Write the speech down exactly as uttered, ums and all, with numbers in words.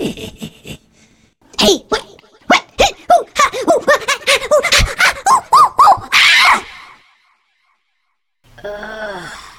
Hey, what? What? Ooh, ha, ooh, ah, ah, ooh, ah, ah, ooh, ooh, ooh, ah! Ugh.